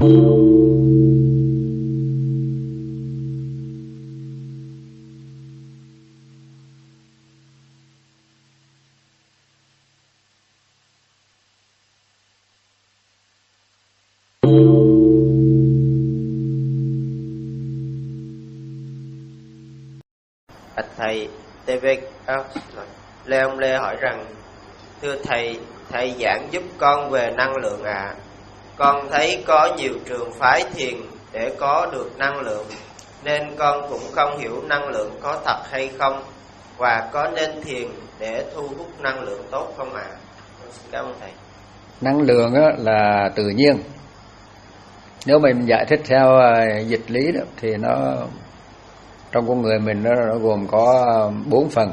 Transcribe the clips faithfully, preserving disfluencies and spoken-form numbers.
Bạch thầy, tê vê à, Lê ông Lê hỏi rằng: thưa thầy, thầy giảng giúp con về năng lượng ạ. À. Con thấy có nhiều trường phái thiền để có được năng lượng, nên con cũng không hiểu năng lượng có thật hay không, và có nên thiền để thu hút năng lượng tốt không ạ? À? Xin cảm ơn thầy. Năng lượng là tự nhiên. Nếu mình giải thích theo dịch lý đó, thì nó trong con người mình nó, nó gồm có bốn phần.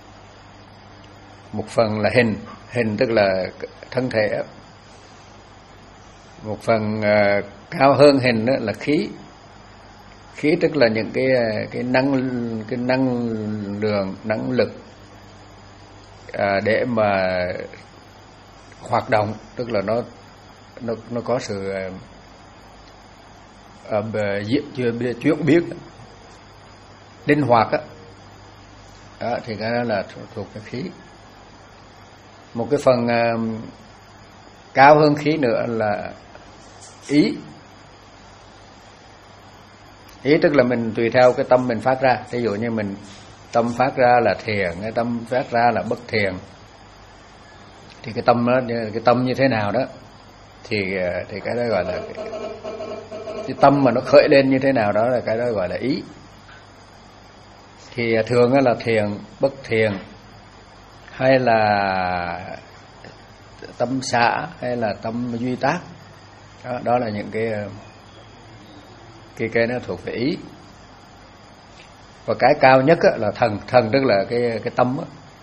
Một phần là hình, hình tức là thân thể. Một phần uh, cao hơn hình đó là khí. Khí tức là những cái cái năng cái năng lượng, năng lực uh, để mà hoạt động, tức là nó nó nó có sự uh, uh, chưa biết chuyển biết linh hoạt á, đó, thì cái đó là thuộc cái khí. Một cái phần uh, cao hơn khí nữa là ý. Ý tức là mình tùy theo cái tâm mình phát ra. Ví dụ như mình tâm phát ra là thiền, cái tâm phát ra là bất thiền, thì cái tâm đó, cái tâm như thế nào đó thì thì cái đó gọi là cái, cái tâm mà nó khởi lên như thế nào đó là cái đó gọi là ý. Thì thường là thiền, bất thiền, hay là tâm xả, hay là tâm duy tác, đó, đó là những cái cái cái nó thuộc về ý. Và cái cao nhất là thần, thần tức là cái cái tâm.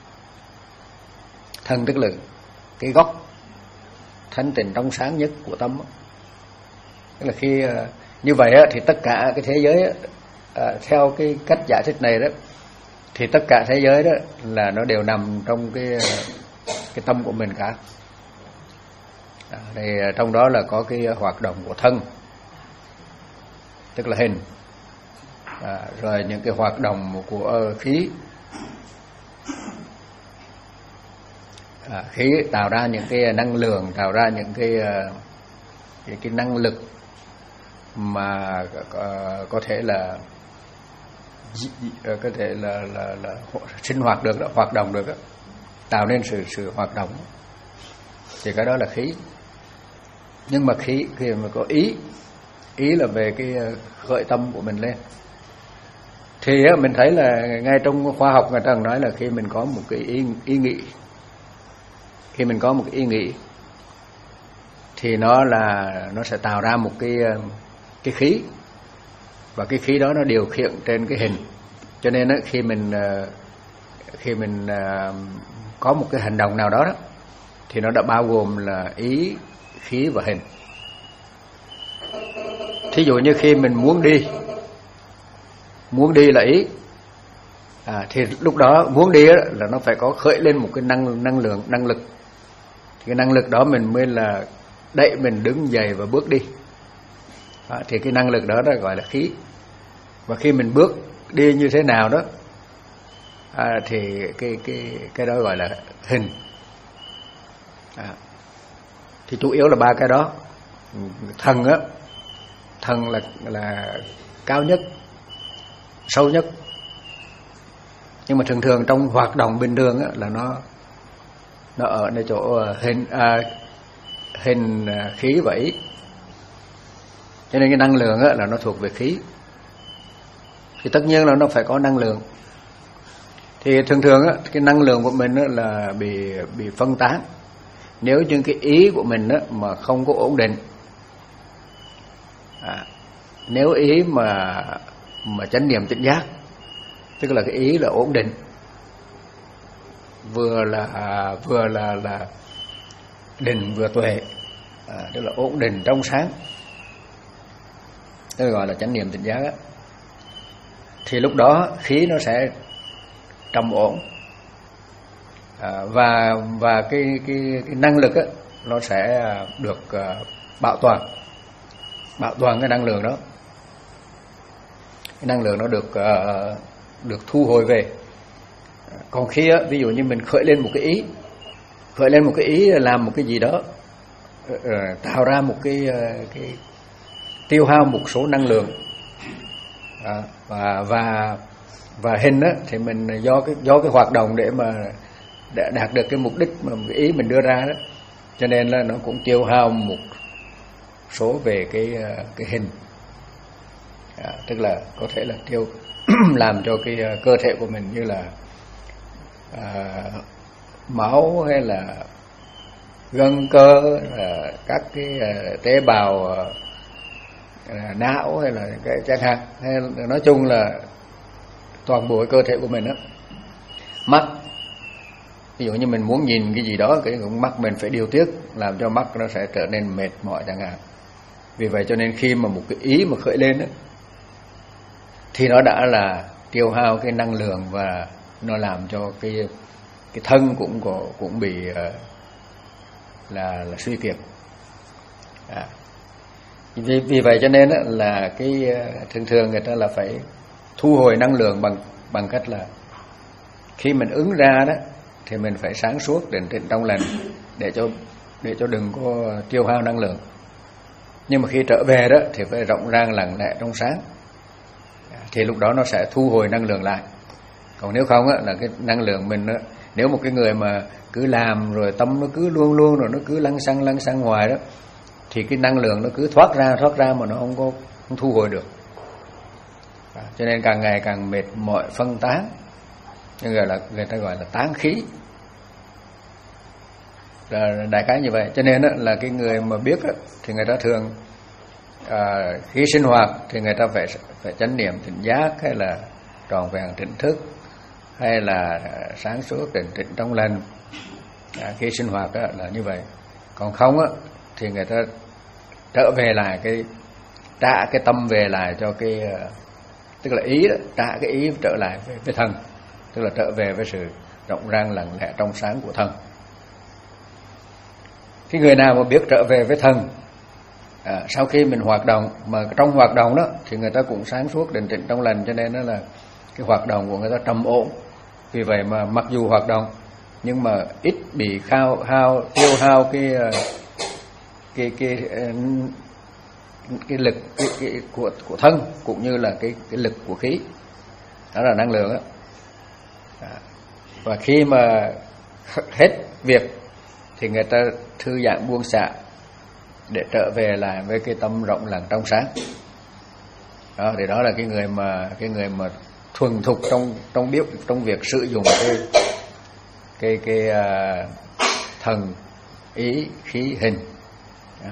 Thần tức là cái gốc thanh tịnh trong sáng nhất của tâm. Tức là khi như vậy thì tất cả cái thế giới theo cái cách giải thích này đó, thì tất cả thế giới đó là nó đều nằm trong cái cái tâm của mình cả. À, thì trong đó là có cái hoạt động của thân, tức là hình, à, rồi những cái hoạt động của khí, à, khí tạo ra những cái năng lượng, tạo ra những cái cái, cái năng lực mà uh, có thể là có thể là là, là sinh hoạt được đó, hoạt động được đó, tạo nên sự sự hoạt động, thì cái đó là khí. Nhưng mà khí khi mà có ý, ý là về cái khởi tâm của mình lên, thì mình thấy là ngay trong khoa học người ta nói là khi mình có một cái ý, ý nghĩ, khi mình có một cái ý nghĩ thì nó là nó sẽ tạo ra một cái cái khí, và cái khí đó nó điều khiển trên cái hình. Cho nên đó, khi mình khi mình có một cái hành động nào đó, đó thì nó đã bao gồm là ý, khí và hình. Thí dụ như khi mình muốn đi, muốn đi là ý, à, thì lúc đó muốn đi đó, là nó phải có khởi lên một cái năng năng lượng, năng lực. Thì cái năng lực đó mình mới là đẩy mình đứng dậy và bước đi. À, thì cái năng lực đó đó gọi là khí. Và khi mình bước đi như thế nào đó, à, thì cái cái cái đó gọi là hình. À, thì chủ yếu là ba cái đó. Thần á, thần là là cao nhất, sâu nhất. Nhưng mà thường thường trong hoạt động bình thường á, là nó nó ở nơi chỗ hình, à, hình, khí và ý. Cho nên cái năng lượng á, là nó thuộc về khí. Thì tất nhiên là nó phải có năng lượng. Thì thường thường á, cái năng lượng của mình á, là bị bị phân tán. Nếu như cái ý của mình á, mà không có ổn định, à, nếu ý mà mà chánh niệm tỉnh giác, tức là cái ý là ổn định, vừa là à, vừa là là định vừa tuệ, à, tức là ổn định trong sáng, tức là gọi là chánh niệm tỉnh giác á, thì lúc đó khí nó sẽ trầm ổn, à, và và cái cái cái năng lực á, nó sẽ được uh, bảo toàn. bảo toàn cái năng lượng đó. Cái năng lượng nó được uh, được thu hồi về. Còn khi uh, ví dụ như mình khởi lên một cái ý, khởi lên một cái ý làm một cái gì đó, uh, tạo ra một cái, uh, cái tiêu hao một số năng lượng, uh, và và và hình á thì mình do cái do cái hoạt động để mà để đạt được cái mục đích mà cái ý mình đưa ra đó, cho nên là nó cũng tiêu hao một số về cái cái hình, à, tức là có thể là tiêu làm cho cái cơ thể của mình như là à, máu hay là gân cơ, à, các cái à, tế bào à, não hay là cái chẳng hạn, hay là nói chung là toàn bộ cơ thể của mình đó. Mắt, ví dụ như mình muốn nhìn cái gì đó, cái mắt mình phải điều tiết làm cho mắt nó sẽ trở nên mệt mỏi chẳng hạn. Vì vậy cho nên khi mà một cái ý mà khởi lên đó, thì nó đã là tiêu hao cái năng lượng và nó làm cho cái cái thân cũng có cũng bị uh, là là suy kiệt. À. Vì vì vậy cho nên đó, là cái uh, thường thường người ta là phải thu hồi năng lượng bằng bằng cách là khi mình ứng ra đó thì mình phải sáng suốt, định tĩnh trong lành để cho để cho đừng có tiêu hao năng lượng. Nhưng mà khi trở về đó thì phải rộng rang lặng lẽ trong sáng, thì lúc đó nó sẽ thu hồi năng lượng lại. Còn nếu không á, là cái năng lượng mình á, nếu một cái người mà cứ làm rồi tâm nó cứ luôn luôn rồi nó cứ lăng xăng lăng xăng ngoài đó, thì cái năng lượng nó cứ thoát ra thoát ra mà nó không có không thu hồi được. À, cho nên càng ngày càng mệt mỏi phân tán, nhưng gọi là người ta gọi là tán khí, là đại khái như vậy. Cho nên á, là cái người mà biết á, thì người ta thường à, khi sinh hoạt thì người ta phải phải chánh niệm tỉnh giác, hay là tròn vẹn tỉnh thức, hay là sáng suốt định tĩnh trong lành. À, khi sinh hoạt á, là như vậy. Còn không á, thì người ta trở về lại cái trả cái tâm về lại cho cái, tức là ý đó, trả cái ý trở lại với, với thân, tức là trở về với sự rộng rang lặng lẽ trong sáng của thân. Cái người nào mà biết trở về với thân, à, sau khi mình hoạt động, mà trong hoạt động đó thì người ta cũng sáng suốt định tĩnh trong lành, cho nên đó là cái hoạt động của người ta trầm ổn. Vì vậy mà mặc dù hoạt động nhưng mà ít bị khao hao tiêu hao cái cái cái cái lực cái, cái, của của thân, cũng như là cái cái lực của khí, đó là năng lượng đó. À, và khi mà hết việc thì người ta thư giãn buông xả để trở về lại với cái tâm rộng lặng trong sáng. Đó, thì đó là cái người mà cái người mà thuần thục trong trong biết trong việc sử dụng cái cái cái uh, thần ý khí hình. Đó.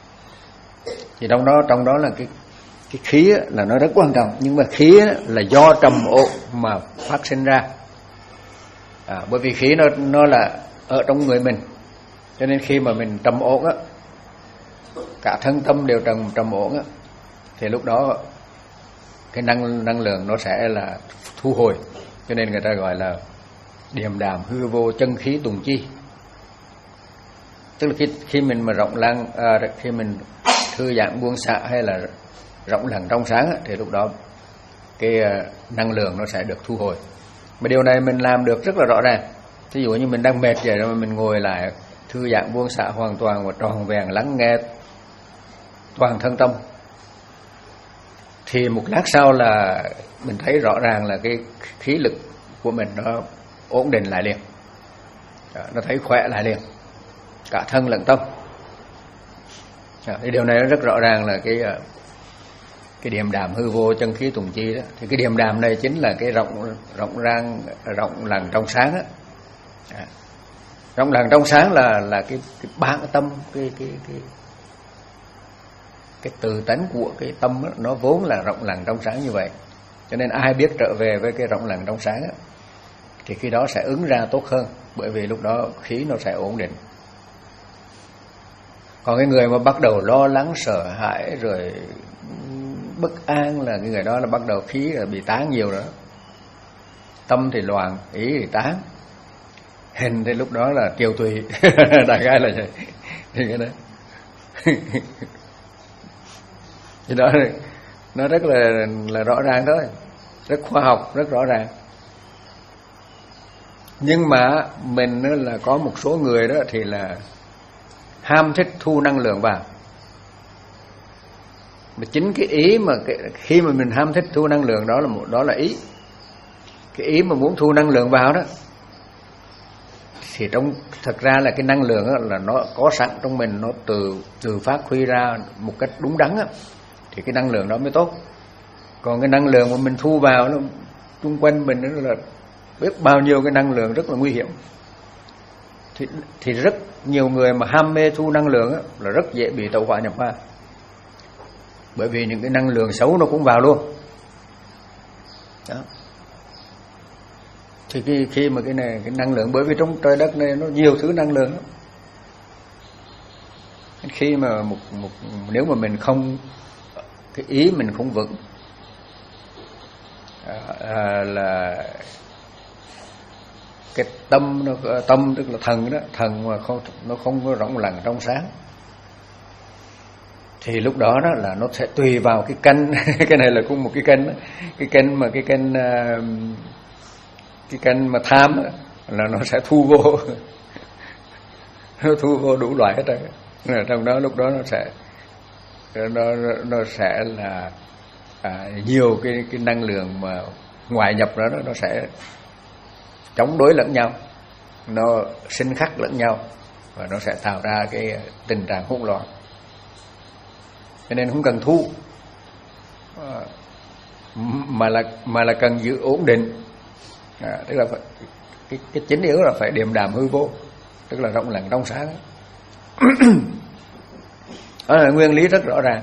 Thì trong đó trong đó là cái cái khí là nó rất quan trọng, nhưng mà khí là do trầm ổn mà phát sinh ra. À, bởi vì khí nó nó là ở trong người mình, cho nên khi mà mình trầm ổn á, cả thân tâm đều trầm trầm ổn á, thì lúc đó cái năng năng lượng nó sẽ là thu hồi. Cho nên người ta gọi là điềm đạm hư vô chân khí tùng chi. Tức là khi khi mình mà rộng lặng, à, khi mình thư giãn buông xả hay là rộng lặng trong sáng á, thì lúc đó cái năng lượng nó sẽ được thu hồi. Mà điều này mình làm được rất là rõ ràng. Ví dụ như mình đang mệt vậy rồi mà mình ngồi lại thư giãn buông xả hoàn toàn và tròn vẹn lắng nghe toàn thân tâm, thì một lát sau là mình thấy rõ ràng là cái khí lực của mình nó ổn định lại liền. Đó, nó thấy khỏe lại liền, cả thân lẫn tâm. Đó, thì điều này nó rất rõ ràng là cái cái điềm đạm hư vô chân khí tùng chi đó. Thì cái điềm đạm này chính là cái rộng rộng rang rộng lặng trong sáng đó. Đó. Rộng lặng trong sáng là là cái, cái bản tâm, cái cái cái cái từ tánh của cái tâm đó, nó vốn là rộng lặng trong sáng như vậy. Cho nên ai biết trở về với cái rộng lặng trong sáng đó, thì khi đó sẽ ứng ra tốt hơn, bởi vì lúc đó khí nó sẽ ổn định. Còn cái người mà bắt đầu lo lắng sợ hãi rồi bất an là cái người đó là bắt đầu khí là bị tán nhiều rồi. Tâm thì loạn, ý thì tán, hình thì lúc đó là kiều tùy. Đại概là vậy. Thì cái đấy. Thì đó nó rất là là rõ ràng thôi, rất khoa học, rất rõ ràng. Nhưng mà mình là có một số người đó thì là ham thích thu năng lượng vào. Mà chính cái ý mà cái, khi mà mình ham thích thu năng lượng đó là một đó là ý. Cái ý mà muốn thu năng lượng vào đó thì trong thật ra là cái năng lượng đó là nó có sẵn trong mình, nó từ từ phát huy ra một cách đúng đắn đó, thì cái năng lượng đó mới tốt. Còn cái năng lượng mà mình thu vào nó xung quanh mình đó là biết bao nhiêu cái năng lượng rất là nguy hiểm. Thì, thì rất nhiều người mà ham mê thu năng lượng đó, là rất dễ bị tẩu hỏa nhập ma. Bởi vì những cái năng lượng xấu nó cũng vào luôn đó. Thì khi, khi mà cái này cái năng lượng, bởi vì trong trời đất này nó nhiều thứ năng lượng đó. Khi mà một, một nếu mà mình không, cái ý mình không vững à, à, là cái tâm nó, tâm tức là thần đó, thần mà không, nó không có rộng lặng trong sáng, thì lúc đó đó là nó sẽ tùy vào cái canh. Cái này là cũng một cái canh đó. Cái canh mà cái canh cái canh mà tham đó, là nó sẽ thu vô. Nó thu vô đủ loại hết rồi. Trong đó lúc đó nó sẽ nó nó sẽ là à, nhiều cái cái năng lượng mà ngoại nhập đó nó sẽ chống đối lẫn nhau, nó sinh khắc lẫn nhau, và nó sẽ tạo ra cái tình trạng hỗn loạn. Cho nên không cần thu, mà là mà là cần giữ ổn định. À, tức là phải, cái cái chính yếu là phải điềm đạm hư vô, tức là rộng lặng trong sáng. Đó là nguyên lý rất rõ ràng.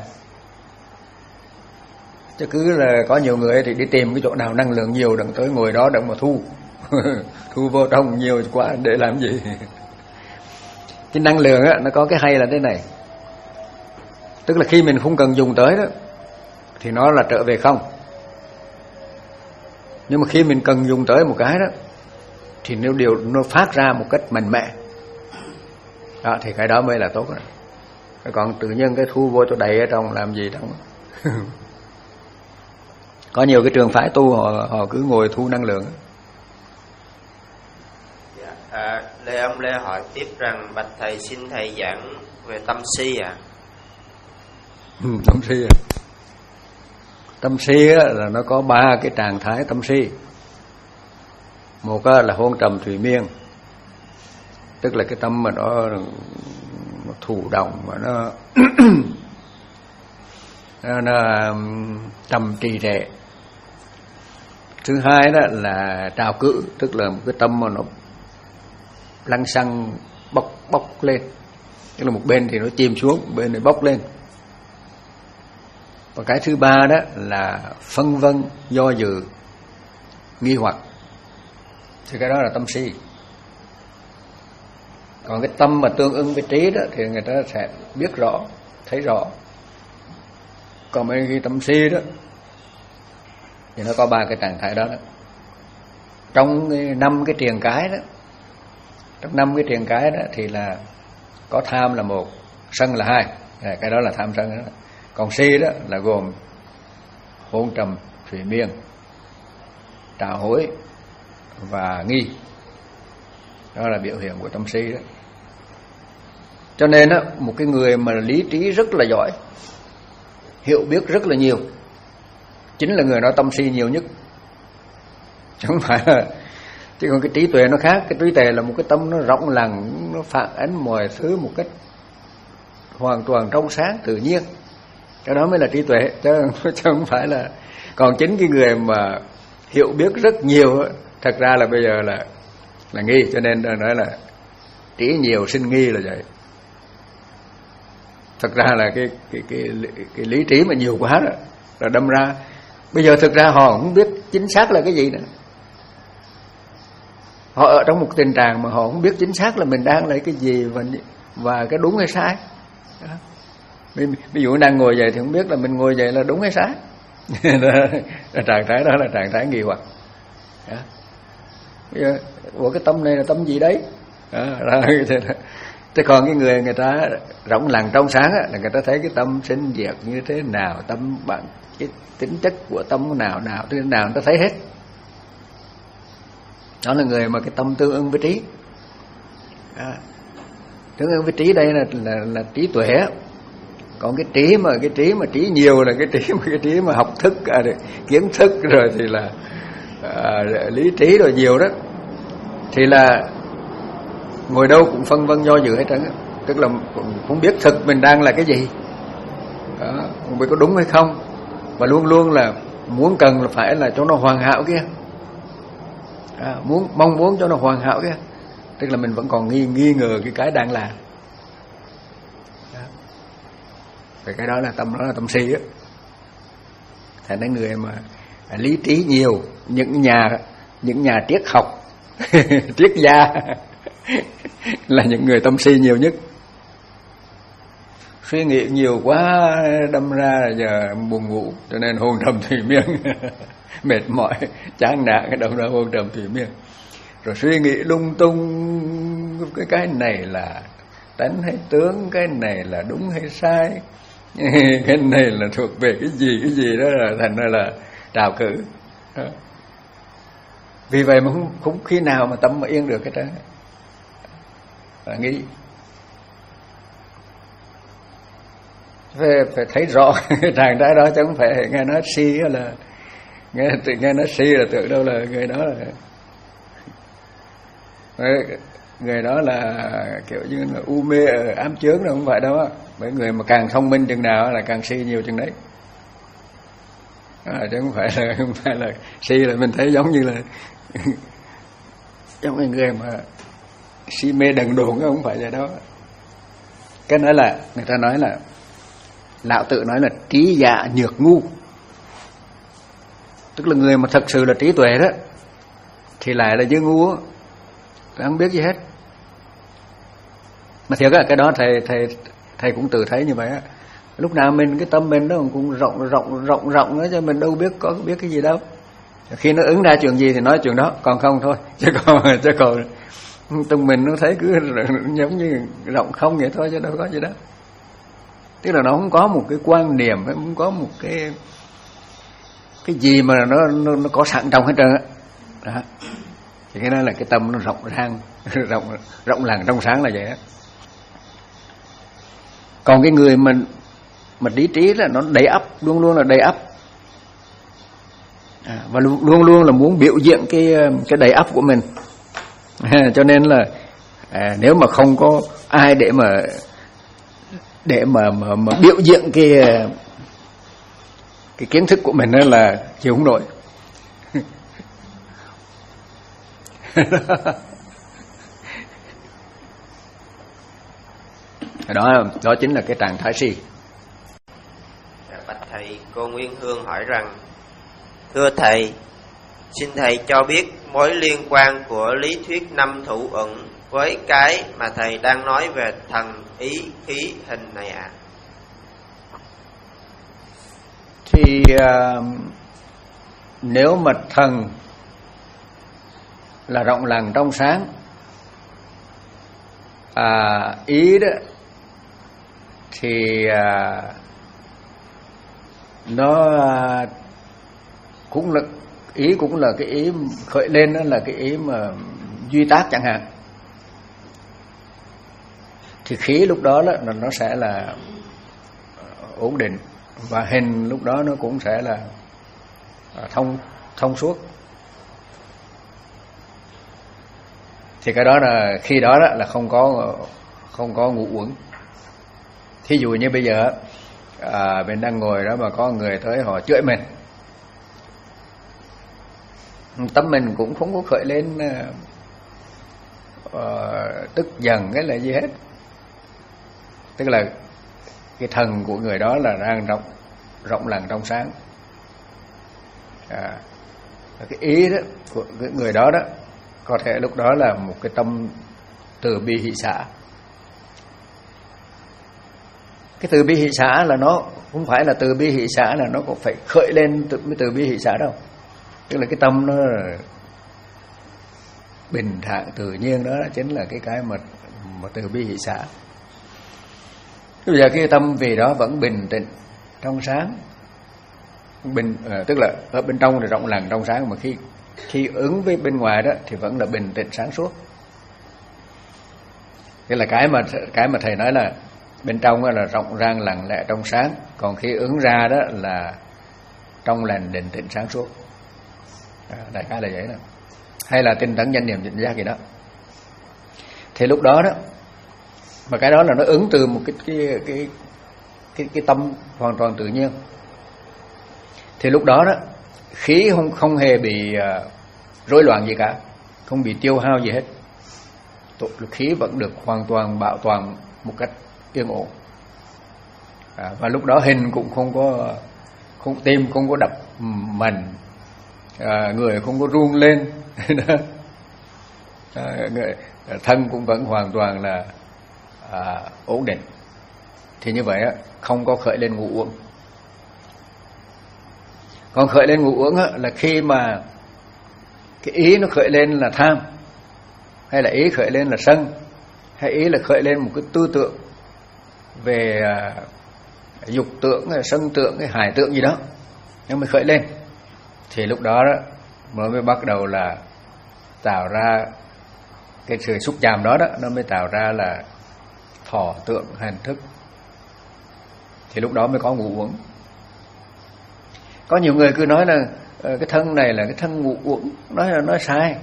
Chứ cứ là có nhiều người thì đi tìm cái chỗ nào năng lượng nhiều đừng tới ngồi đó đừng mà thu. Thu vô trong nhiều quá để làm gì? Cái năng lượng á, nó có cái hay là thế này. Tức là khi mình không cần dùng tới đó thì nó là trở về không. Nhưng mà khi mình cần dùng tới một cái đó thì nếu điều nó phát ra một cách mạnh mẽ đó, thì cái đó mới là tốt đó. Còn tự nhiên cái thu vô cho đầy ở trong làm gì đâu. Có nhiều cái trường phái tu họ, họ cứ ngồi thu năng lượng. Dạ, à, Lê ông Lê hỏi tiếp rằng bạch thầy xin thầy giảng về tâm si à. Ừ, tâm si à. Tâm si á, là nó có ba cái trạng thái tâm si. Một á, là hôn trầm thủy miên, tức là cái tâm mà nó, nó thụ động mà nó nó, nó trầm trì trệ. Thứ hai đó là trào cự, tức là một cái tâm mà nó lăng xăng bốc bốc lên, tức là một bên thì nó chìm xuống, một bên thì bốc lên. Và cái thứ ba đó là phân vân, do dự, nghi hoặc, thì cái đó là tâm si. Còn cái tâm mà tương ưng với trí đó thì người ta sẽ biết rõ, thấy rõ. Còn mấy cái tâm si đó thì nó có ba cái trạng thái đó, đó. Trong năm cái triền cái đó, trong năm cái triền cái đó thì là có tham là một, sân là hai, cái đó là tham sân đó. Còn si đó là gồm hôn trầm thủy miên, trào hối và nghi. Đó là biểu hiện của tâm si đó. Cho nên á, một cái người mà lý trí rất là giỏi, hiểu biết rất là nhiều, chính là người đó tâm si nhiều nhất. Chứ không phải là, chứ còn cái trí tuệ nó khác. Cái trí tuệ là một cái tâm nó rộng lặng, nó phản ánh mọi thứ một cách hoàn toàn trong sáng tự nhiên. Cái đó mới là trí tuệ, chứ, chứ không phải là. Còn chính cái người mà hiểu biết rất nhiều, thật ra là bây giờ là là nghi. Cho nên nói là trí nhiều sinh nghi là vậy. Thật ra là cái cái cái cái lý trí mà nhiều quá đó là đâm ra bây giờ thực ra họ không biết chính xác là cái gì nữa. Họ ở trong một tình trạng mà họ không biết chính xác là mình đang lấy cái gì và và cái đúng hay sai. Đó. Ví dụ đang ngồi dậy thì không biết là mình ngồi dậy là đúng hay sai. Trạng thái đó là trạng thái nghi hoặc. Đó. Bây giờ ủa cái tâm này là tâm gì đấy? Đó, Thế còn cái người người ta rộng lặng trong sáng á, là người ta thấy cái tâm sinh diệt như thế nào, tâm bạn cái tính chất của tâm nào nào thế nào người ta thấy hết. Đó là người mà cái tâm tương ưng với trí. À, tương ưng với trí đây là là, là trí tuệ. Còn cái trí mà cái trí mà trí nhiều là cái trí mà cái trí mà học thức, à, kiến thức rồi thì là à, lý trí rồi nhiều đó, thì là ngồi đâu cũng phân vân do dự hết trơn, tức là không biết thực mình đang là cái gì, đó, không biết có đúng hay không, và luôn luôn là muốn cần là phải là cho nó hoàn hảo kia, à, muốn mong muốn cho nó hoàn hảo kia, tức là mình vẫn còn nghi nghi ngờ cái cái đang làm. Vậy cái đó là tâm, đó là tâm si á. Thành ra người mà lý trí nhiều, những nhà những nhà triết học triết gia là những người tâm si nhiều nhất. Suy nghĩ nhiều quá đâm ra là giờ buồn ngủ, cho nên hôn trầm thủy miên mệt mỏi chán nản cái đâm ra hôn trầm thủy miên, rồi suy nghĩ lung tung cái cái này là tánh hay tướng, cái này là đúng hay sai, cái này là thuộc về cái gì cái gì đó, là thành ra là trào cử. Vì vậy mà không, không khi nào mà tâm mà yên được cái đó, là nghĩ phải, phải thấy rõ cái trạng thái đó, chứ không phải nghe nói si là nghe nghe nói si là tưởng đâu là người đó là người đó là kiểu như là u mê ám chướng, đâu không phải đâu á. Bởi người mà càng thông minh chừng nào là càng si nhiều chừng đấy, à, chứ không phải là không phải là si là mình thấy giống như là giống như người mà si mê đần độn, không phải vậy đó. Cái nói là người ta nói là lão tự nói là trí dạ nhược ngu, tức là người mà thật sự là trí tuệ đó thì lại là dư ngu á, không biết gì hết. Mà thiệt á, cái đó thầy thầy thầy cũng tự thấy như vậy á. Lúc nào mình cái tâm mình nó cũng rộng rộng rộng rộng đó, cho mình đâu biết có biết cái gì đâu. Khi nó ứng ra chuyện gì thì nói chuyện đó, còn không thôi. Chứ còn chứ còn tụi mình nó thấy cứ giống như rộng không vậy thôi, chứ đâu có gì đó. Tức là nó không có một cái quan niệm, không có một cái cái gì mà nó nó, nó có sẵn trong hết trơn á. Đó. Thì cái đó là cái tâm nó rộng rang, rộng rộng lặng trong sáng là vậy á. Còn cái người mình mà lý trí là nó đầy ắp, luôn luôn là đầy ắp, à, và luôn, luôn luôn là muốn biểu diễn cái cái đầy ắp của mình. À, cho nên là à, nếu mà không có ai để mà để mà mà, mà biểu diễn cái cái kiến thức của mình đó là chịu không nổi. đó đó chính là cái trạng thái si. Bạch thầy, cô Nguyên Hương hỏi rằng: thưa thầy, xin thầy cho biết mối liên quan của lý thuyết năm thủ ẩn với cái mà thầy đang nói về thần, ý, khí, hình này ạ. À? Thì uh, nếu mà thần là rộng lặng trong sáng, à, ý đó thì à, nó à, cũng là ý, cũng là cái ý khởi lên, đó là cái ý mà duy tác chẳng hạn. Thì khí lúc đó, đó là nó sẽ là ổn định, và hình lúc đó nó cũng sẽ là thông thông suốt. Thì cái đó là khi đó, đó là không có không có ngủ uẩn. Thí dụ như bây giờ à, mình đang ngồi đó mà có người tới họ chửi mình, tâm mình cũng không có khởi lên uh, tức giận cái là gì hết. Tức là cái thần của người đó là đang rộng rộng lặng trong sáng. À, cái ý đó của cái người đó đó có thể lúc đó là một cái tâm từ bi hỷ xả. Cái từ bi hỷ xả là nó không phải là từ bi hỷ xả là nó cũng phải khởi lên từ, từ bi hỷ xả đâu. Tức là cái tâm nó bình thản tự nhiên, đó chính là cái cái mà mà từ bi hỷ xả. Bây giờ cái tâm vì đó vẫn bình tĩnh trong sáng, bình à, tức là ở bên trong thì rộng lặng trong sáng, mà khi khi ứng với bên ngoài đó thì vẫn là bình tĩnh sáng suốt. Cái là cái mà cái mà thầy nói là bên trong là rộng rang lặng lẽ trong sáng, còn khi ứng ra đó là trong lành định tĩnh sáng suốt. À, đại khái là vậy đó. Hay là tinh tấn danh niệm tỉnh giác gì đó. Thì lúc đó đó, mà cái đó là nó ứng từ một cái cái cái cái, cái tâm hoàn toàn tự nhiên. Thì lúc đó đó khí không không hề bị uh, rối loạn gì cả, không bị tiêu hao gì hết. Khí vẫn được hoàn toàn bảo toàn một cách yên ổn. À, và lúc đó hình cũng không có, không tim không có đập mạnh, à, người không có run lên. À, người, thân cũng vẫn hoàn toàn là à, ổn định. Thì như vậy á, không có khởi lên ngủ uống. Còn khởi lên ngủ uống á, là khi mà cái ý nó khởi lên là tham, hay là ý khởi lên là sân, hay ý là khởi lên một cái tư tưởng về à, dục tưởng, hay sân tưởng, hay hải tưởng gì đó, nhưng mà khởi lên, thì lúc đó đó nó mới bắt đầu là tạo ra cái sự xúc chạm đó đó, nó mới tạo ra là thọ tưởng hành thức. Thì lúc đó mới có ngủ uống. Có nhiều người cứ nói là cái thân này là cái thân ngủ uống, nói là nói sai.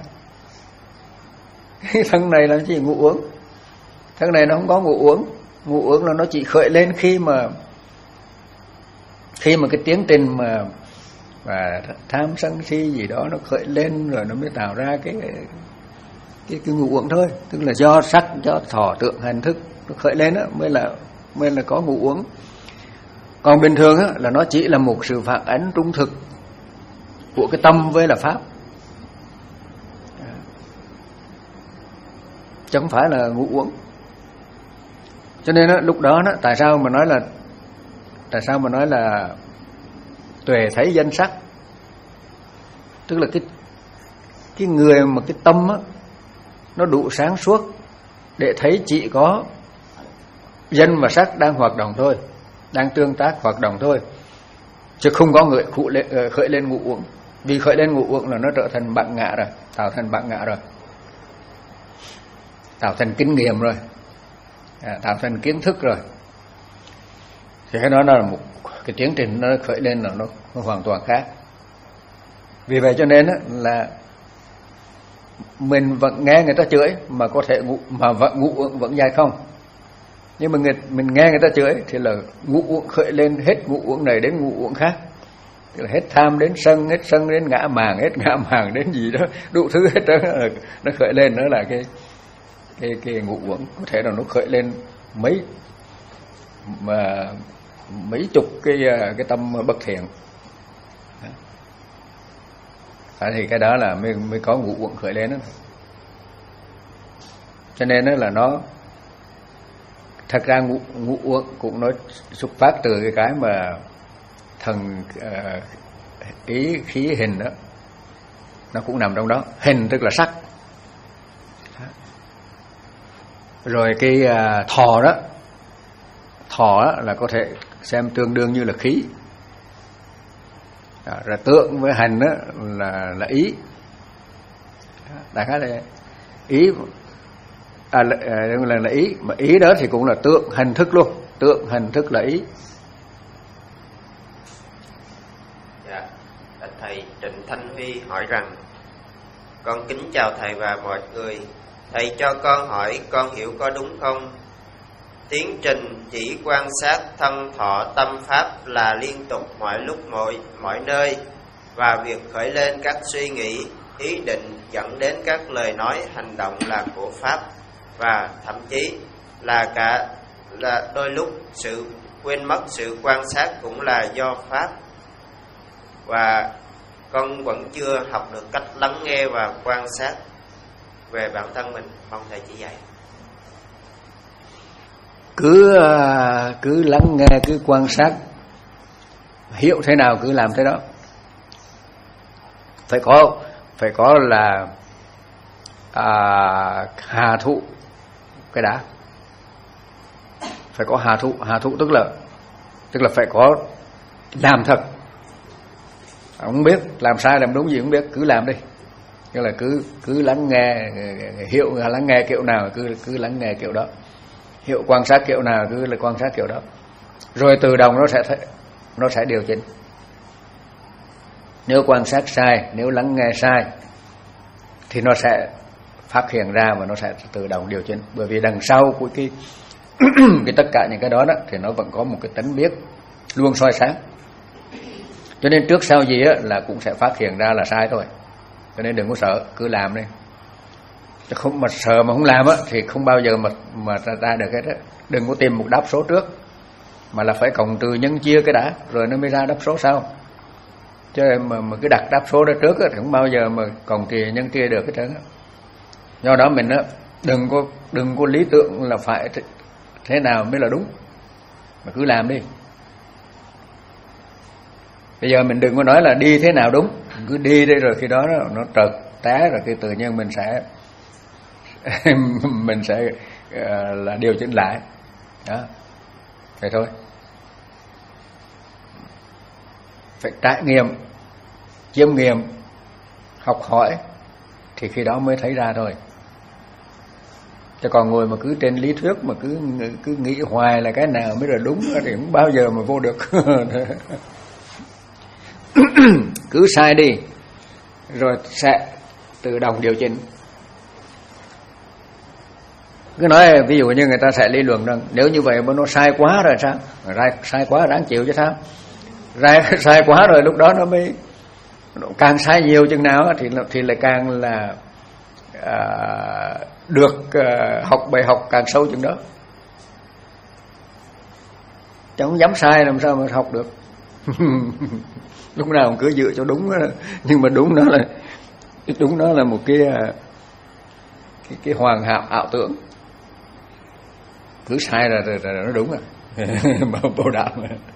Cái thân này là chỉ ngủ uống, thân này nó không có ngủ uống. Ngủ uống là nó chỉ khởi lên khi mà khi mà cái tiến trình mà và tham sân si gì đó nó khởi lên, rồi nó mới tạo ra cái cái cái ngủ uống thôi. Tức là do sắc, do thọ tưởng hành thức nó khởi lên đó mới là mới là có ngủ uống. Còn bình thường á, là nó chỉ là một sự phản ánh trung thực của cái tâm với là pháp, chứ không phải là ngủ uống. Cho nên á, lúc đó, đó tại sao mà nói là tại sao mà nói là tuệ thấy danh sắc, tức là cái cái người mà cái tâm á, nó đủ sáng suốt để thấy chỉ có danh và sắc đang hoạt động thôi, đang tương tác hoạt động thôi, chứ không có người khụ lên, khởi lên ngủ uống. Vì khởi lên ngủ uống là nó trở thành bản ngã rồi, tạo thành bản ngã rồi, tạo thành kinh nghiệm rồi, à, tạo thành kiến thức rồi. Thì cái đó là một cái tiến trình nó khởi lên là nó, nó hoàn toàn khác. Vì vậy cho nên là mình vẫn nghe người ta chửi mà có thể ngủ, mà vẫn ngủ uống vẫn dài không. Nhưng mà người, mình nghe người ta chửi thì là ngủ uống khởi lên hết ngủ uống này đến ngủ uống khác. Tức là hết tham đến sân, hết sân đến ngã màng, hết ngã màng đến gì đó, đủ thứ hết đó, nó khởi lên. Đó là cái cái cái ngủ uống. Có thể là nó khởi lên mấy mà mấy chục cái cái tâm bất thiện. Phải thì cái đó là mới mới có ngủ uống khởi lên đó. Cho nên đó là nó thật ra ngủ, ngủ uống cũng nói xuất phát từ cái cái mà thần uh, ý khí hình đó, nó cũng nằm trong đó. Hình tức là sắc, rồi cái uh, thọ đó, thọ đó là có thể xem tương đương như là khí. Đó, rồi tượng với hành đó là là ý. Đại khái là ý à, là, là là ý, mà ý đó thì cũng là tượng hành thức luôn, tượng hành thức là ý. Dạ, thầy Trịnh Thanh Huy hỏi rằng: con kính chào thầy và mọi người. Thầy cho con hỏi con hiểu có đúng không? Tiến trình chỉ quan sát thân thọ tâm pháp là liên tục mọi lúc mọi mọi nơi, và việc khởi lên các suy nghĩ, ý định dẫn đến các lời nói hành động là của pháp, và thậm chí là cả là đôi lúc sự quên mất sự quan sát cũng là do pháp. Và con vẫn chưa học được cách lắng nghe và quan sát về bản thân mình, mong thầy chỉ dạy. Cứ cứ lắng nghe, cứ quan sát, hiểu thế nào cứ làm thế đó. Phải có phải có là à, hà thụ cái đã. Phải có hạ thụ, hạ thụ tức là tức là phải có làm thật. Không biết làm sai làm đúng gì không biết, cứ làm đi. Tức là cứ cứ lắng nghe, hiệu lắng nghe kiểu nào cứ cứ lắng nghe kiểu đó, hiệu quan sát kiểu nào cứ là quan sát kiểu đó, rồi tự động nó sẽ nó sẽ điều chỉnh. Nếu quan sát sai, nếu lắng nghe sai thì nó sẽ phát hiện ra và nó sẽ tự động điều chỉnh. Bởi vì đằng sau của cái cái tất cả những cái đó, đó thì nó vẫn có một cái tánh biết luôn soi sáng. Cho nên trước sau gì á, là cũng sẽ phát hiện ra là sai thôi. Cho nên đừng có sợ, cứ làm đi. Không mà sợ mà không làm á thì không bao giờ mà mà ra, ra được hết á. Đừng có tìm một đáp số trước, mà là phải cộng trừ nhân chia cái đã, rồi nó mới ra đáp số sau. Chứ mà, mà cứ đặt đáp số đó trước á, thì không bao giờ mà cộng trừ nhân chia được hết trơn á. Do đó mình á, đừng có đừng có lý tưởng là phải thế nào mới là đúng, mà cứ làm đi. Bây giờ mình đừng có nói là đi thế nào đúng, mình cứ đi đây rồi khi đó nó, nó trật té rồi khi tự nhiên mình sẽ mình sẽ uh, là điều chỉnh lại đó. Vậy thôi. Phải trải nghiệm, chiêm nghiệm, học hỏi thì khi đó mới thấy ra thôi. Chứ còn ngồi mà cứ trên lý thuyết mà cứ cứ nghĩ hoài là cái nào mới là đúng thì không bao giờ mà vô được. Cứ sai đi rồi sẽ tự động điều chỉnh. Cứ nói ví dụ như người ta sẽ lý luận rằng nếu như vậy mà nó sai quá rồi sao? Sai, sai quá đáng chịu chứ sao? Sai, sai quá rồi lúc đó nó mới nó càng sai nhiều chừng nào thì thì lại càng là à, được à, học bài học càng sâu chừng đó. Chẳng không dám sai làm sao mà học được. Lúc nào cũng cứ dựa cho đúng đó. Nhưng mà đúng đó là đúng đó là một cái cái, cái hoàn hảo ảo tưởng. Cứ sai là, là, là nó đúng rồi. Bảo đảm.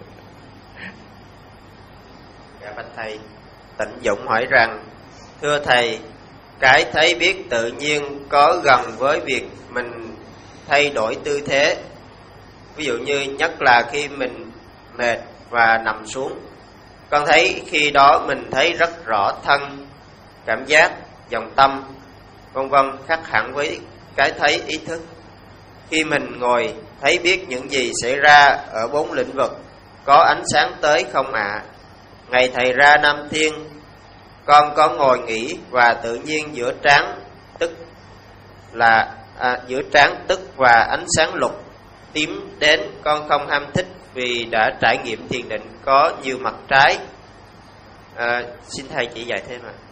Dạ bạch thầy, Tịnh Dũng hỏi rằng: thưa thầy, cái thấy biết tự nhiên có gần với việc mình thay đổi tư thế, ví dụ như nhất là khi mình mệt và nằm xuống, con thấy khi đó mình thấy rất rõ thân, cảm giác, dòng tâm, vân vân, khác hẳn với cái thấy ý thức. Khi mình ngồi thấy biết những gì xảy ra ở bốn lĩnh vực, có ánh sáng tới không ạ? À? Ngày thầy ra Nam Thiên, con có ngồi nghỉ và tự nhiên giữa trán tức là à, giữa trán tức và ánh sáng lục tím đến, con không ham thích vì đã trải nghiệm thiền định có nhiều mặt trái. À, xin thầy chỉ dạy thêm ạ. À.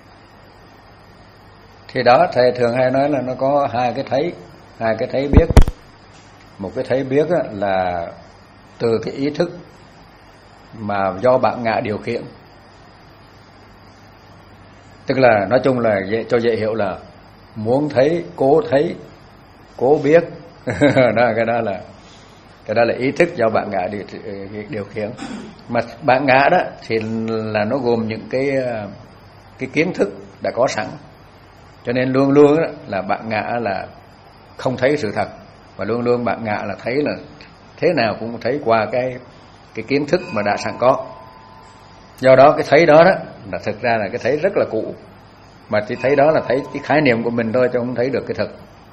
Thì đó thầy thường hay nói là nó có hai cái thấy, hai cái thấy biết. Một cái thấy biết là từ cái ý thức mà do bản ngã điều khiển. Tức là nói chung là dễ, cho dễ hiểu là muốn thấy, cố thấy, cố biết. Đó, cái đó là cái đó là ý thức do bản ngã điều, điều khiển. Mà bản ngã đó thì là nó gồm những cái cái kiến thức đã có sẵn. Cho nên luôn luôn là bản ngã là không thấy sự thật, và luôn luôn bản ngã là thấy là thế nào cũng thấy qua cái cái kiến thức mà đã sẵn có. Do đó cái thấy đó đó là thực ra là cái thấy rất là cũ, mà chỉ thấy đó là thấy cái khái niệm của mình thôi, chứ không thấy được cái thực.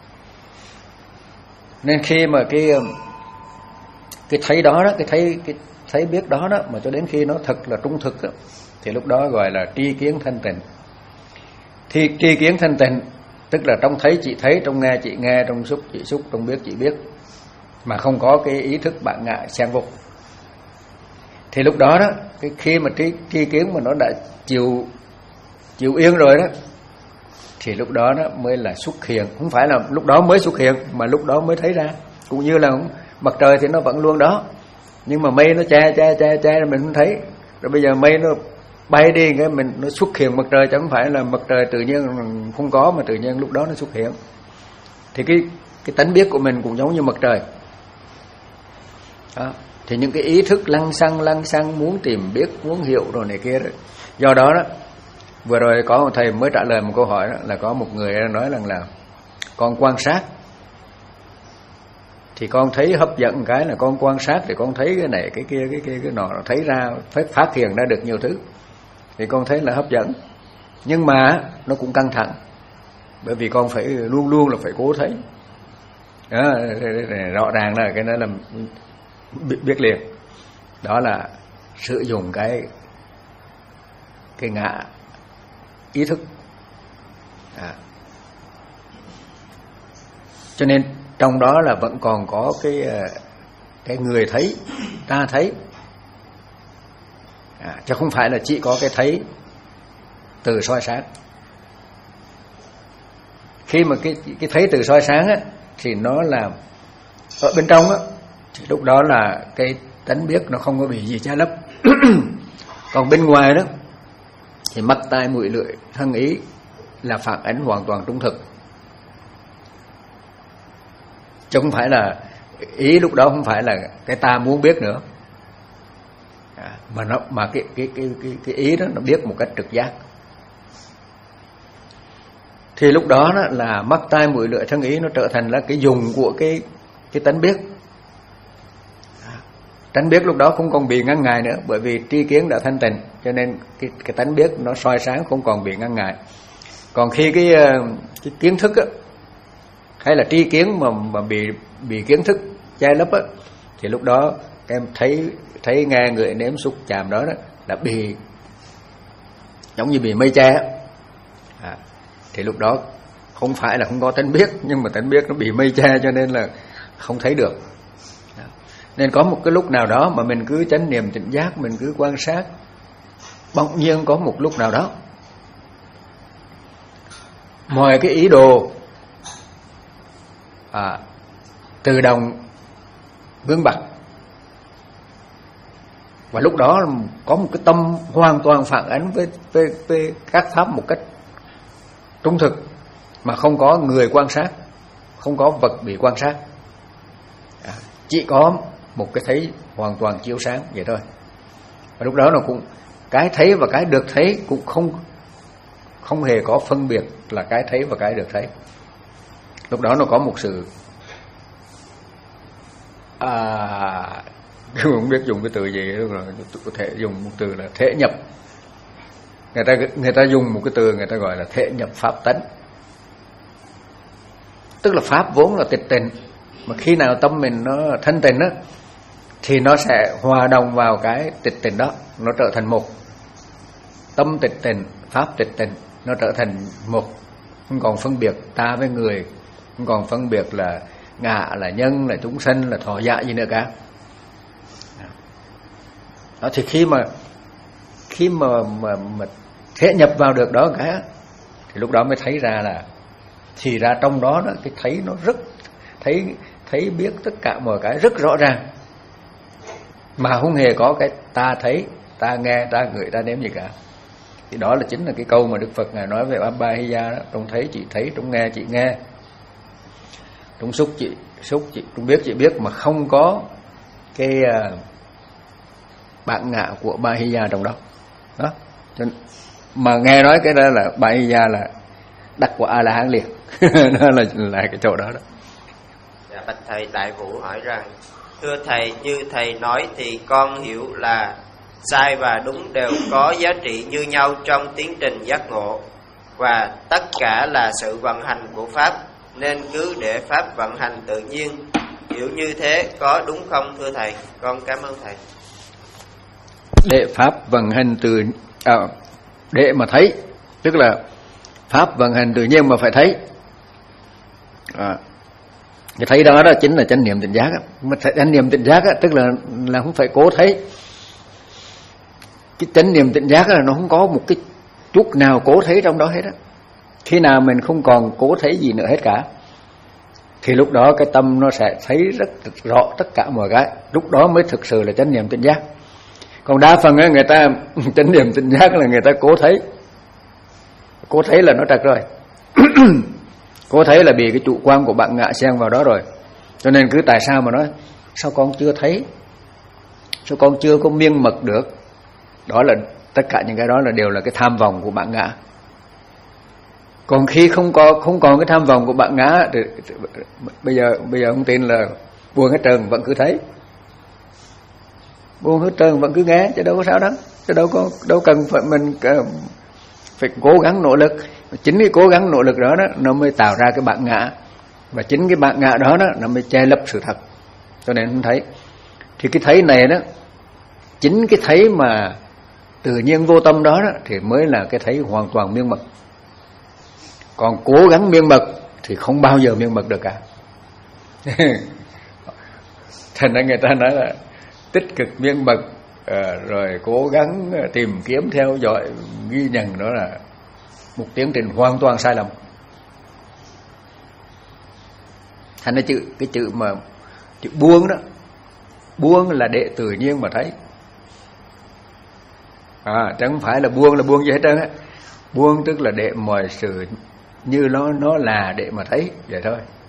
Nên khi mà cái cái thấy đó đó, cái thấy cái thấy biết đó đó mà cho đến khi nó thật là trung thực đó, thì lúc đó gọi là tri kiến thanh tịnh. Thì tri kiến thanh tịnh tức là trong thấy chị thấy, trong nghe chị nghe, trong xúc chị xúc, trong biết chị biết, mà không có cái ý thức bản ngã xen vô. Thì lúc đó đó, cái khi mà tri, tri kiến mà nó đã chịu chịu yên rồi đó, thì lúc đó đó mới là xuất hiện. Không phải là lúc đó mới xuất hiện, mà lúc đó mới thấy ra. Cũng như là mặt trời thì nó vẫn luôn đó, nhưng mà mây nó che che che che mình không thấy. Rồi bây giờ mây nó bay đi, cái mình nó xuất hiện mặt trời, chứ không phải là mặt trời tự nhiên không có, mà tự nhiên lúc đó nó xuất hiện. Thì cái cái tánh biết của mình cũng giống như mặt trời đó. Thì những cái ý thức lăng xăng lăng xăng muốn tìm biết, muốn hiểu rồi này kia đó. Do đó đó, vừa rồi có một thầy mới trả lời một câu hỏi đó, là có một người nói rằng là con quan sát thì con thấy hấp dẫn cái là con quan sát, thì con thấy cái này cái kia cái kia cái nọ, thấy ra phát phát hiện ra được nhiều thứ, thì con thấy là hấp dẫn. Nhưng mà nó cũng căng thẳng, bởi vì con phải luôn luôn là phải cố thấy đó, rõ ràng là cái đó là biết liền. Đó là sử dụng cái cái ngã ý thức. À. Cho nên trong đó là vẫn còn có cái cái người thấy, ta thấy, à, chứ không phải là chỉ có cái thấy từ soi sáng. Khi mà cái cái thấy từ soi sáng á, thì nó là ở bên trong á, thì lúc đó là cái tánh biết nó không có bị gì che lấp. Còn bên ngoài đó thì mắt tai mũi lưỡi thân ý là phản ánh hoàn toàn trung thực, chứ không phải là ý lúc đó không phải là cái ta muốn biết nữa, à, mà nó mà cái cái cái cái cái ý đó nó biết một cách trực giác. Thì lúc đó, đó là mắt tai mũi lưỡi thân ý nó trở thành là cái dùng của cái cái tánh biết. Tánh biết lúc đó không còn bị ngăn ngại nữa, bởi vì tri kiến đã thanh tịnh, cho nên cái cái tánh biết nó soi sáng, không còn bị ngăn ngại. Còn khi cái cái kiến thức á, hay là tri kiến mà mà bị bị kiến thức che lấp á, thì lúc đó em thấy thấy nghe người nếm xúc chạm đó, đó là bị giống như bị mây che. À, thì lúc đó không phải là không có tánh biết, nhưng mà tánh biết nó bị mây che cho nên là không thấy được. À, nên có một cái lúc nào đó mà mình cứ chánh niệm tỉnh giác, mình cứ quan sát, bỗng nhiên có một lúc nào đó mọi cái ý đồ à, tự động vướng bặt, và lúc đó có một cái tâm hoàn toàn phản ánh với, với, với các pháp một cách trung thực, mà không có người quan sát, không có vật bị quan sát, à, chỉ có một cái thấy hoàn toàn chiếu sáng vậy thôi. Và lúc đó nó cũng cái thấy và cái được thấy cũng không không hề có phân biệt là cái thấy và cái được thấy. Lúc đó nó có một sự à, không biết dùng cái từ gì, lúc rồi có thể dùng một từ là thể nhập. Người ta người ta dùng một cái từ người ta gọi là thể nhập pháp tánh. Tức là pháp vốn là tịch tịnh, mà khi nào tâm mình nó thanh tịnh á, thì nó sẽ hòa đồng vào cái tịch tịnh đó, nó trở thành một. Tâm tịch tịnh, pháp tịch tịnh, nó trở thành một, không còn phân biệt ta với người, không còn phân biệt là ngạ, là nhân, là chúng sanh, là thọ giả gì nữa cả. Đó, thì khi mà khi mà mà, mà thể nhập vào được đó cả, thì lúc đó mới thấy ra là thì ra trong đó, đó cái thấy nó rất thấy thấy biết tất cả mọi cái rất rõ ràng, mà không hề có cái ta thấy, ta nghe, ta ngửi, ta nếm gì cả. Thì đó là chính là cái câu mà Đức Phật ngài nói về Abhaya đó: trong thấy chị thấy, trong nghe chị nghe, trong xúc chị xúc, chị trong biết chị biết, mà không có cái uh, bản ngã của Bahiya trong đó. Đó. Mà nghe nói cái đó là Bahiya là đắc của A La Hán liền. Đó là là cái chỗ đó đó. Dạ, bạch thầy, Đại Vũ hỏi rằng: thưa thầy, như thầy nói thì con hiểu là sai và đúng đều có giá trị như nhau trong tiến trình giác ngộ, và tất cả là sự vận hành của pháp, nên cứ để pháp vận hành tự nhiên. Hiểu như thế có đúng không thưa thầy? Con cảm ơn thầy. Để pháp vận hành từ à, để mà thấy, tức là pháp vận hành tự nhiên mà phải thấy. À, cái thấy đó đó chính là chánh niệm tỉnh giác. Mà chánh niệm tỉnh giác á, tức là là không phải cố thấy. Cái chánh niệm tỉnh giác là nó không có một cái chút nào cố thấy trong đó hết á. Khi nào mình không còn cố thấy gì nữa hết cả, thì lúc đó cái tâm nó sẽ thấy rất rõ tất cả mọi cái. Lúc đó mới thực sự là chánh niệm tỉnh giác. Còn đa phần á, người ta chánh niệm tỉnh giác là người ta cố thấy. Cố thấy là nó trật rồi. Cố thấy là bị cái chủ quan của bạn ngạ xen vào đó rồi. Cho nên cứ tại sao mà nói sao con chưa thấy, sao con chưa có miên mật được. Đó là tất cả những cái đó là đều là cái tham vọng của bạn ngã. Còn khi không có không còn cái tham vọng của bạn ngã thì bây giờ bây giờ không tin là buông hết trơn vẫn cứ thấy, buông hết trơn vẫn cứ nghe, chứ đâu có sao đâu, chứ đâu có đâu cần phải mình phải cố gắng nỗ lực. Chính cái cố gắng nỗ lực đó đó nó mới tạo ra cái bản ngã, và chính cái bản ngã đó đó nó mới che lấp sự thật, cho nên không thấy. Thì cái thấy này đó, chính cái thấy mà tự nhiên vô tâm đó, đó thì mới là cái thấy hoàn toàn miên mật. Còn cố gắng miên mật thì không bao giờ miên mật được cả. Thành ra người ta nói là tích cực miên mật, à, rồi cố gắng tìm kiếm theo dõi ghi nhận, đó là một tiến trình hoàn toàn sai lầm. Thành ra chữ cái chữ mà chữ buông đó, buông là để tự nhiên mà thấy, à chẳng phải là buông là buông gì hết trơn á. Buông tức là để mọi sự như nó nó là để mà thấy vậy thôi.